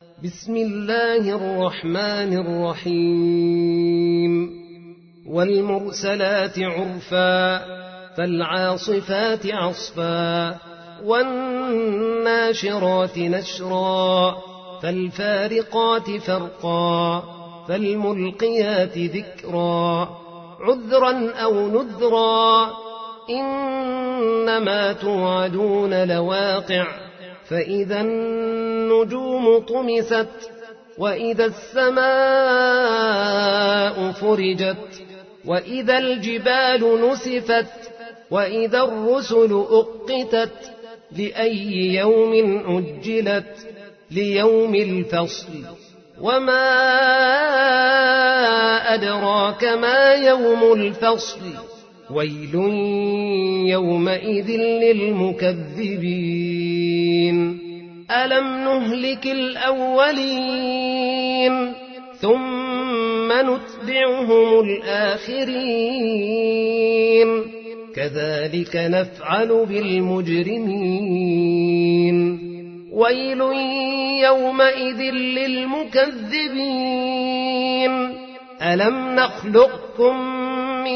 بسم الله الرحمن الرحيم والمرسلات عرفا فالعاصفات عصفا والناشرات نشرا فالفارقات فرقا فالملقيات ذكرا عذرا أو نذرا إنما توعدون لواقع فإذا النجوم طمست وإذا السماء فرجت وإذا الجبال نسفت وإذا الرسل أقتت لأي يوم أجلت ليوم الفصل وما أدراك ما يوم الفصل ويل يومئذ للمكذبين ألم نهلك الأولين ثم نتبعهم الآخرين كذلك نفعل بالمجرمين ويل يومئذ للمكذبين ألم نخلقكم من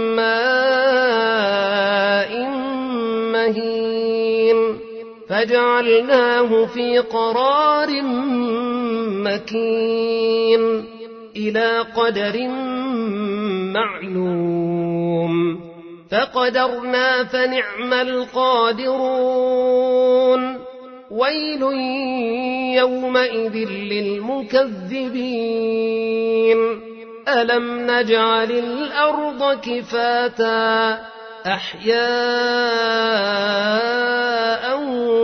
ماء مهين فجعلناه في قرار مكين إلى قدر معلوم فقدرنا فنعم القادرون ويل يومئذ للمكذبين ألم نجعل الأرض كفاتا أحياء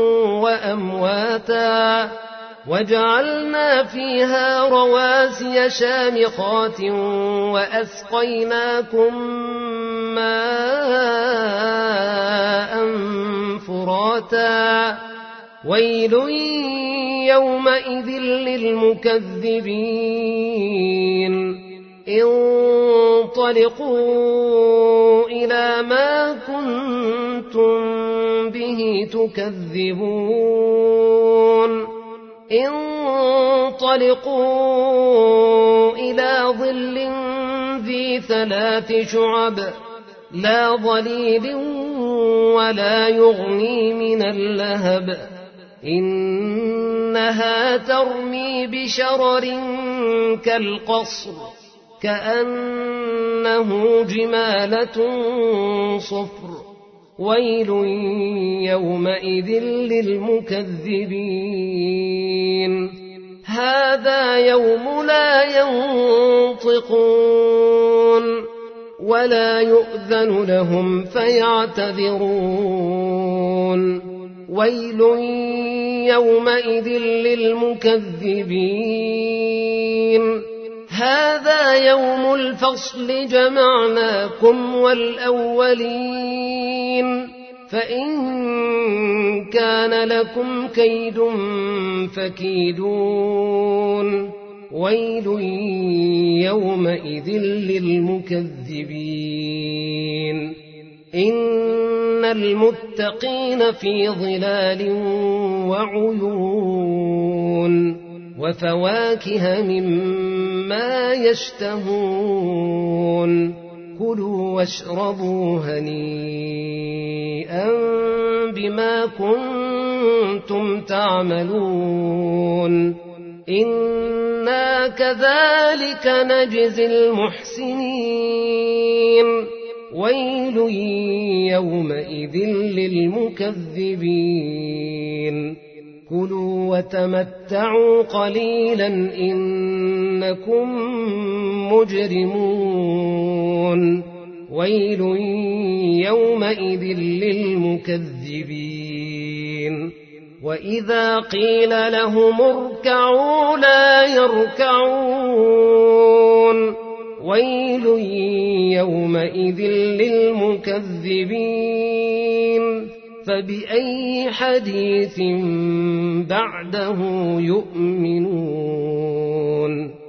وأمواتا وجعلنا فيها رواسي شامخات وأسقيناكم ماء فراتا ويل يومئذ للمكذبين انطلقوا إلى ما كنتم به تكذبون انطلقوا إلى ظل ذي 3 شعب لا ظليل ولا يغني من اللهب إنها ترمي بشرر كالقصر كأنه جمالة صفر ويل يومئذ للمكذبين هذا يوم لا ينطقون ولا يؤذن لهم فيعتذرون ويل يومئذ للمكذبين هذا يوم الفصل جمعناكم والأولين فإن كان لكم كيد فكيدون ويل يومئذ للمكذبين إن المتقين في ظلال وعيون وفواكه مما يشتهون كلوا واشربوا هنيئا بما كنتم تعملون إنا كذلك نجزي المحسنين ويل يومئذ للمكذبين كلوا وتمتعوا قليلا إنكم مجرمون ويل يومئذ للمكذبين وإذا قيل لهم اركعوا لا يركعون ويل يومئذ للمكذبين فبأي حديث بعده يؤمنون